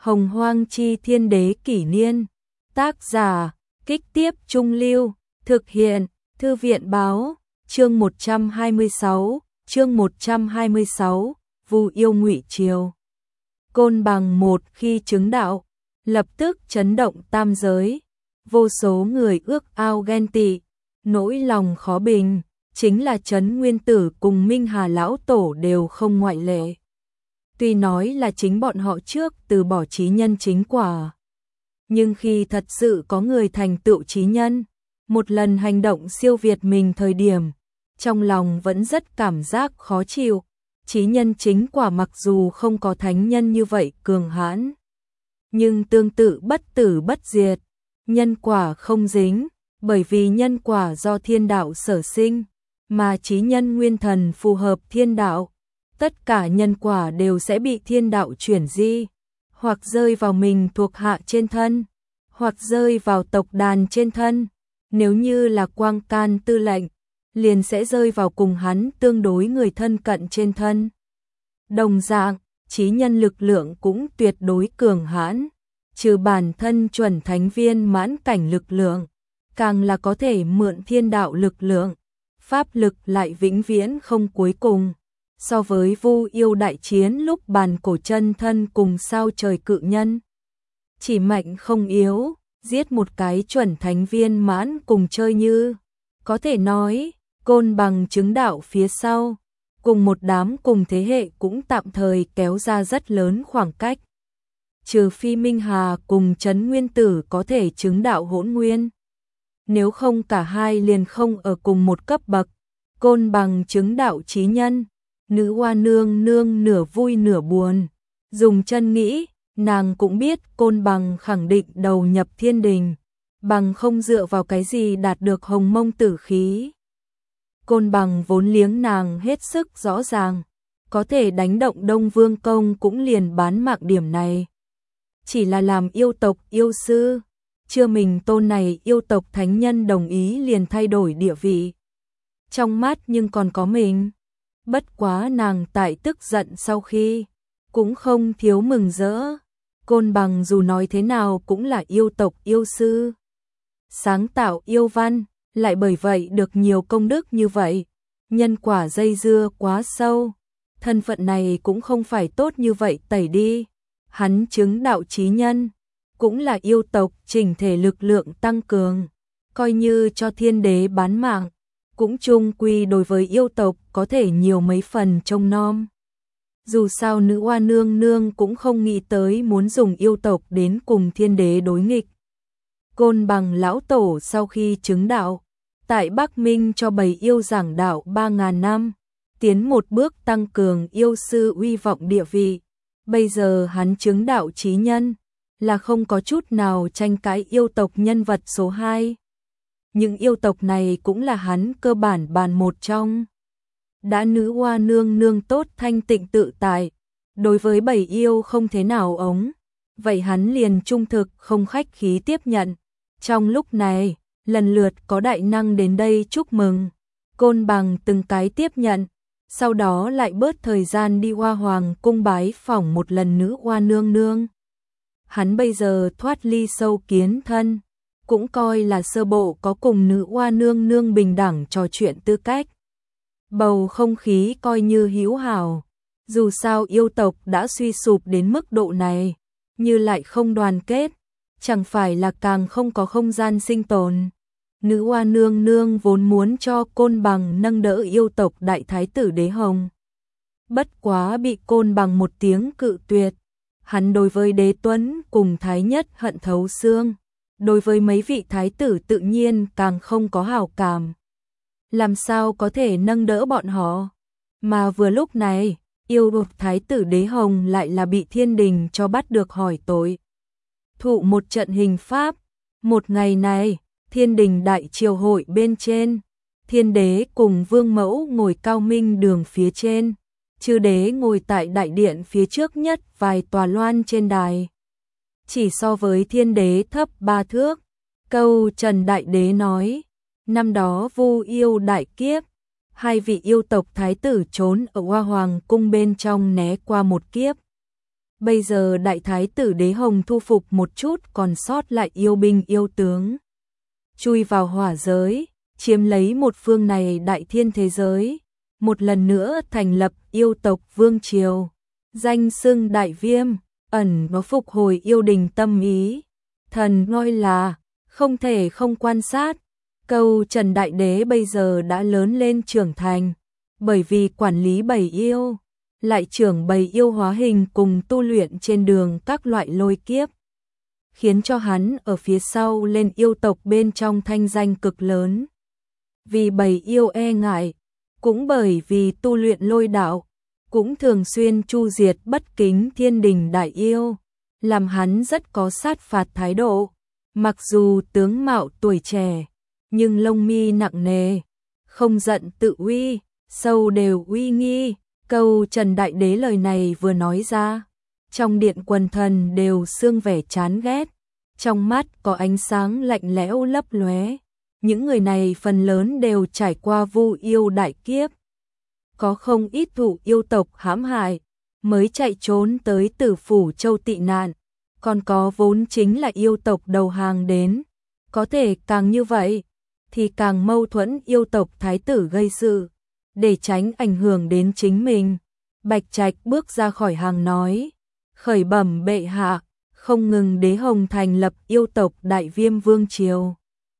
Hồng Hoang Chi Thiên Đế Kỷ Niên. Tác giả, Kích Tiếp Trung Lưu. Thực hiện, Thư viện Báo. Chương 126, Vu yêu Ngụy Triều. Côn Bằng một khi chứng đạo, lập tức chấn động tam giới. Vô số người ước ao ghen tị, nỗi lòng khó bình, chính là Trấn Nguyên Tử cùng Minh Hà Lão Tổ đều không ngoại lệ. Tuy nói là chính bọn họ trước từ bỏ chí nhân chính quả, nhưng khi thật sự có người thành tựu chí nhân, một lần hành động siêu việt mình thời điểm, trong lòng vẫn rất cảm giác khó chịu. Chí nhân chính quả mặc dù không có thánh nhân như vậy cường hãn, nhưng tương tự bất tử bất diệt, nhân quả không dính, bởi vì nhân quả do thiên đạo sở sinh, mà chí nhân nguyên thần phù hợp thiên đạo. Tất cả nhân quả đều sẽ bị thiên đạo chuyển di, hoặc rơi vào mình thuộc hạ trên thân, hoặc rơi vào tộc đàn trên thân. Nếu như là Quang Can Tư lệnh, liền sẽ rơi vào cùng hắn tương đối người thân cận trên thân. Đồng dạng, chí nhân lực lượng cũng tuyệt đối cường hãn, trừ bản thân chuẩn thánh viên mãn cảnh lực lượng, càng là có thể mượn thiên đạo lực lượng, pháp lực lại vĩnh viễn không cuối cùng. So với Vu yêu đại chiến lúc bàn cổ chân thân cùng sao trời cự nhân, chỉ mạnh không yếu, giết một cái chuẩn thánh viên mãn cùng chơi như. Có thể nói, Côn Bằng chứng đạo phía sau, cùng một đám cùng thế hệ cũng tạm thời kéo ra rất lớn khoảng cách. Trừ phi Minh Hà cùng Trấn Nguyên Tử có thể chứng đạo hỗn nguyên. Nếu không cả hai liền không ở cùng một cấp bậc. Côn Bằng chứng đạo chí nhân, Nữ Hoa Nương Nương nửa vui nửa buồn. Dùng chân nghĩ, nàng cũng biết Côn Bằng khẳng định đầu nhập thiên đình, bằng không dựa vào cái gì đạt được hồng mông tử khí. Côn Bằng vốn liếng nàng hết sức rõ ràng, có thể đánh động Đông Vương Công cũng liền bán mạng điểm này. Chỉ là làm yêu tộc yêu sư, chưa mình tôn này yêu tộc thánh nhân đồng ý liền thay đổi địa vị. Trong mắt nhưng còn có mình. Bất quá nàng tại tức giận sau khi, cũng không thiếu mừng rỡ. Côn Bằng dù nói thế nào cũng là yêu tộc yêu sư, sáng tạo yêu văn, lại bởi vậy được nhiều công đức như vậy. Nhân quả dây dưa quá sâu, thân phận này cũng không phải tốt như vậy tẩy đi. Hắn chứng đạo chí nhân, cũng là yêu tộc chỉnh thể lực lượng tăng cường, coi như cho thiên đế bán mạng, cũng chung quy đối với yêu tộc có thể nhiều mấy phần trông nom. Dù sao Nữ Hoa Nương Nương cũng không nghĩ tới muốn dùng yêu tộc đến cùng thiên đế đối nghịch. Côn Bằng lão tổ sau khi chứng đạo, tại Bắc Minh cho bầy yêu giảng đạo 3.000 năm, tiến một bước tăng cường yêu sư uy vọng địa vị. Bây giờ hắn chứng đạo chí nhân, là không có chút nào tranh cãi yêu tộc nhân vật số 2. Những yêu tộc này cũng là hắn cơ bản bàn một trong. Đã Nữ Hoa Nương Nương tốt thanh tịnh tự tại, đối với bầy yêu không thế nào ống, vậy hắn liền trung thực không khách khí tiếp nhận. Trong lúc này, lần lượt có đại năng đến đây chúc mừng. Côn Bằng từng cái tiếp nhận, sau đó lại bớt thời gian đi Hoa Hoàng cung bái phỏng một lần Nữ Hoa Nương Nương. Hắn bây giờ thoát ly sâu kiến thân, cũng coi là sơ bộ có cùng Nữ Hoa Nương Nương bình đẳng trò chuyện tư cách. Bầu không khí coi như hữu hảo, dù sao yêu tộc đã suy sụp đến mức độ này, như lại không đoàn kết, chẳng phải là càng không có không gian sinh tồn. Nữ Hoa Nương Nương vốn muốn cho Côn Bằng nâng đỡ yêu tộc đại thái tử Đế Hồng. Bất quá bị Côn Bằng một tiếng cự tuyệt. Hắn đối với Đế Tuấn cùng Thái Nhất hận thấu xương, đối với mấy vị thái tử tự nhiên càng không có hảo cảm. Làm sao có thể nâng đỡ bọn họ? Mà vừa lúc này, yêu tộc thái tử Đế Hồng lại là bị thiên đình cho bắt được hỏi tội. Thụ một trận hình pháp. Một ngày này, thiên đình đại triều hội bên trên, thiên đế cùng vương mẫu ngồi cao minh đường phía trên, chư đế ngồi tại đại điện phía trước nhất vài tòa loan trên đài. Chỉ so với thiên đế thấp 3 thước. Câu Trần Đại Đế nói, năm đó Vu yêu đại kiếp, hai vị yêu tộc thái tử trốn ở Hoa Hoàng cung bên trong né qua một kiếp. Bây giờ đại thái tử Đế Hồng thu phục một chút còn sót lại yêu binh yêu tướng, chui vào hỏa giới, chiếm lấy một phương này đại thiên thế giới, một lần nữa thành lập yêu tộc vương triều, danh xưng Đại Viêm, ẩn nó phục hồi yêu đình tâm ý. Thần ngôi là không thể không quan sát. Câu Trần Đại Đế bây giờ đã lớn lên trưởng thành, bởi vì quản lý bầy yêu, lại trưởng bầy yêu hóa hình cùng tu luyện trên đường các loại lôi kiếp, khiến cho hắn ở phía sau lên yêu tộc bên trong thanh danh cực lớn. Vì bầy yêu e ngại, cũng bởi vì tu luyện lôi đạo, cũng thường xuyên chu diệt bất kính thiên đình đại yêu, làm hắn rất có sát phạt thái độ. Mặc dù tướng mạo tuổi trẻ, nhưng lông mi nặng nề, không giận tự uy, sâu đều uy nghi. Câu Trần Đại Đế lời này vừa nói ra, trong điện quần thần đều sương vẻ chán ghét, trong mắt có ánh sáng lạnh lẽo lấp lóe. Những người này phần lớn đều trải qua vu yêu đại kiếp, có không ít thụ yêu tộc hãm hại, mới chạy trốn tới Tử Phủ Châu tị nạn, còn có vốn chính là yêu tộc đầu hàng đến. Có thể càng như vậy, thì càng mâu thuẫn yêu tộc thái tử gây sự, để tránh ảnh hưởng đến chính mình. Bạch Trạch bước ra khỏi hàng nói, khởi bẩm bệ hạ, không ngừng Đế Hồng thành lập yêu tộc Đại Viêm Vương Triều.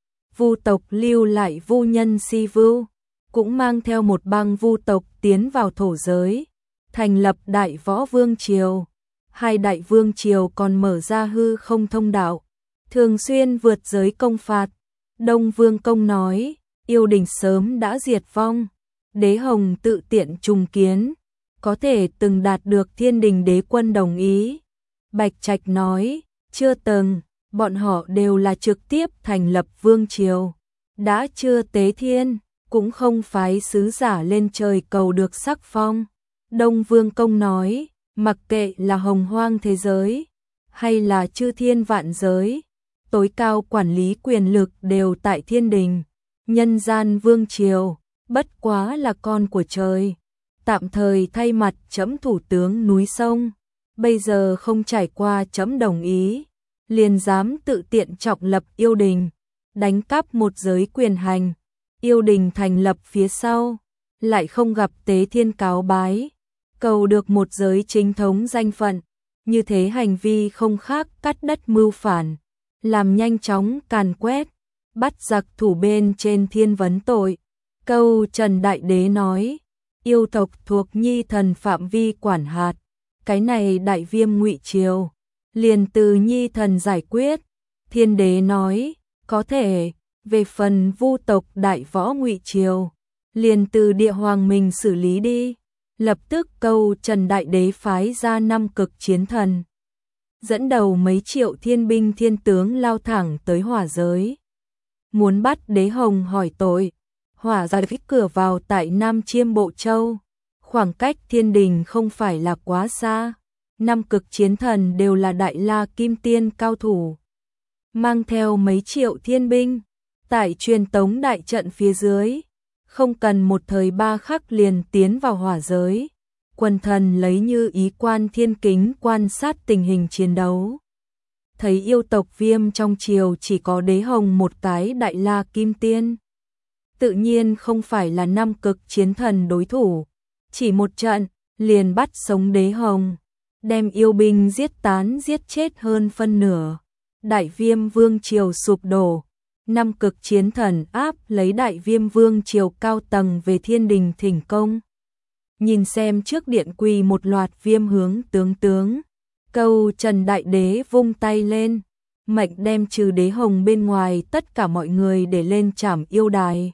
Vu tộc lưu lại vu nhân Si Vưu, cũng mang theo một bang vu tộc tiến vào thổ giới, thành lập Đại Võ Vương Triều. Hai đại vương triều còn mở ra hư không thông đạo, thường xuyên vượt giới công phạt. Đông Vương Công nói, yêu đình sớm đã diệt vong, Đế Hồng tự tiện trùng kiến, có thể từng đạt được thiên đình đế quân đồng ý. Bạch Trạch nói, chưa từng, bọn họ đều là trực tiếp thành lập vương triều, đã chưa tế thiên, cũng không phái sứ giả lên trời cầu được sắc phong. Đông Vương Công nói, mặc kệ là hồng hoang thế giới, hay là chư thiên vạn giới, tối cao quản lý quyền lực đều tại thiên đình. Nhân gian vương triều, bất quá là con của trời, tạm thời thay mặt trẫm thủ tướng núi sông, bây giờ không trải qua trẫm đồng ý, liền dám tự tiện trọng lập yêu đình, đánh cắp một giới quyền hành. Yêu đình thành lập phía sau, lại không gặp tế thiên cáo bái, cầu được một giới chính thống danh phận, như thế hành vi không khác cắt đất mưu phản, làm nhanh chóng càn quét, bắt giặc thủ bên trên thiên vấn tội. Câu Trần Đại Đế nói, yêu tộc thuộc nhi thần phạm vi quản hạt, cái này Đại Viêm Ngụy Triều, liền từ nhi thần giải quyết. Thiên đế nói, có thể, về phần vu tộc Đại Võ Ngụy Triều, liền từ địa hoàng mình xử lý đi. Lập tức câu Trần Đại Đế phái ra 5 cực chiến thần, dẫn đầu mấy triệu thiên binh thiên tướng lao thẳng tới hỏa giới, muốn bắt Đế Hồng hỏi tội. Hỏa giới cửa vào tại Nam Chiêm Bộ Châu, khoảng cách thiên đình không phải là quá xa. 5 cực chiến thần đều là đại la kim tiên cao thủ, mang theo mấy triệu thiên binh, tại truyền tống đại trận phía dưới, không cần một thời ba khắc liền tiến vào hỏa giới. Quần thần lấy như ý quan thiên kính quan sát tình hình chiến đấu, thấy yêu tộc Viêm trong triều chỉ có Đế Hồng một cái đại la kim tiên, tự nhiên không phải là 5 cực chiến thần đối thủ. Chỉ một trận liền bắt sống Đế Hồng, đem yêu binh giết tán giết chết hơn phân nửa. Đại Viêm Vương triều sụp đổ, 5 cực chiến thần áp lấy Đại Viêm Vương triều cao tầng về thiên đình thỉnh công. Nhìn xem trước điện quỳ một loạt viêm hướng tướng, câu Trần Đại Đế vung tay lên, mệnh đem trừ Đế Hồng bên ngoài tất cả mọi người để lên trảm yêu đài,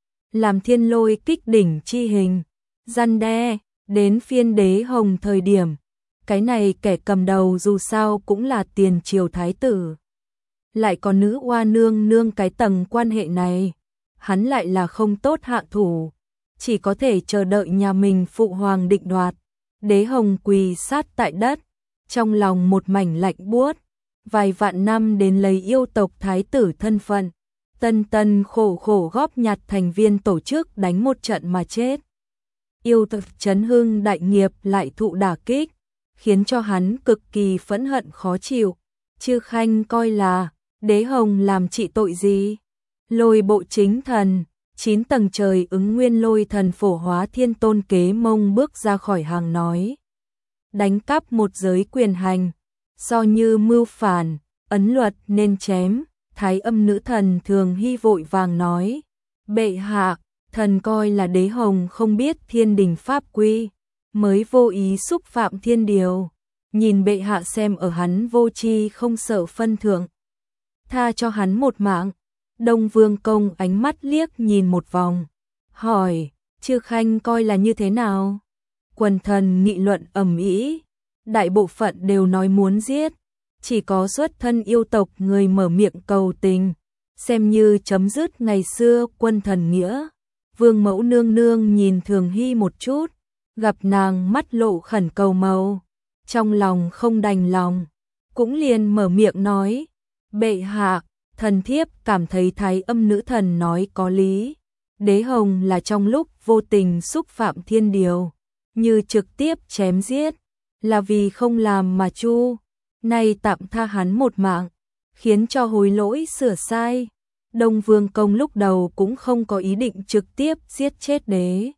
làm thiên lôi kích đỉnh chi hình, răn đe. Đến phiên Đế Hồng thời điểm, cái này kẻ cầm đầu dù sao cũng là tiền triều thái tử, lại có nữ oa nương nương cái tầng quan hệ này, hắn lại là không tốt hạ thủ, chỉ có thể chờ đợi nhà mình phụ hoàng định đoạt. Đế Hồng quỳ sát tại đất, trong lòng một mảnh lạnh buốt, vài vạn năm đến lấy yêu tộc thái tử thân phận, tân khổ khổ góp nhặt thành viên tổ chức đánh một trận mà chết. Yêu tộc chấn hưng đại nghiệp lại thụ đả kích, khiến cho hắn cực kỳ phẫn hận khó chịu. Chư Khanh coi là Đế Hồng làm trị tội gì? Lôi bộ chính thần, 9 tầng trời ứng nguyên lôi thần phổ hóa thiên tôn Kế Mông bước ra khỏi hàng nói. Đánh cắp một giới quyền hành, so như mưu phản, ấn luật nên chém. Thái Âm nữ thần Thường Hy vội vàng nói. Bệ hạ, thần coi là Đế Hồng không biết thiên đình pháp quy, mới vô ý xúc phạm thiên điều. Nhìn bệ hạ xem ở hắn vô tri không sợ phân thượng, tha cho hắn một mạng. Đông Vương Công ánh mắt liếc nhìn một vòng, hỏi, Chư Khanh coi là như thế nào? Quần thần nghị luận ầm ĩ, đại bộ phận đều nói muốn giết, chỉ có xuất thân yêu tộc người mở miệng cầu tình, xem như chấm dứt ngày xưa quân thần nghĩa. Vương mẫu nương nương nhìn Thường Hy một chút, gặp nàng mắt lộ khẩn cầu màu, trong lòng không đành lòng, cũng liền mở miệng nói, bệ hạ, thần thiếp cảm thấy Thái Âm nữ thần nói có lý. Đế Hồng là trong lúc vô tình xúc phạm thiên điều, như trực tiếp chém giết, là vì không làm mà chu, nay tạm tha hắn một mạng, khiến cho hối lỗi sửa sai. Đông Vương Công lúc đầu cũng không có ý định trực tiếp giết chết Đế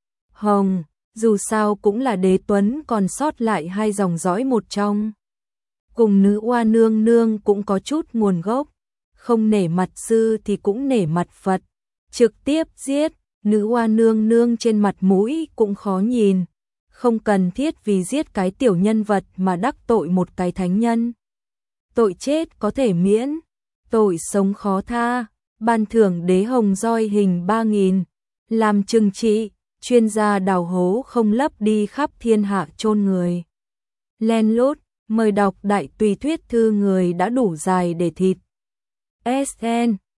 Hồng, dù sao cũng là Đế Tuấn còn sót lại 2 dòng dõi một trong. Cùng nữ oa nương nương cũng có chút nguồn gốc, không nể mặt sư thì cũng nể mặt Phật, trực tiếp giết, nữ oa nương nương trên mặt mũi cũng khó nhìn, không cần thiết vì giết cái tiểu nhân vật mà đắc tội một cái thánh nhân. Tội chết có thể miễn, tội sống khó tha, ban thưởng Đế Hồng roi hình 3.000, làm trừng trị, chuyên gia đào hố không lấp đi khắp thiên hạ chôn người. Len lút, mời đọc đại tùy thuyết thư người đã đủ dài để thịt. SN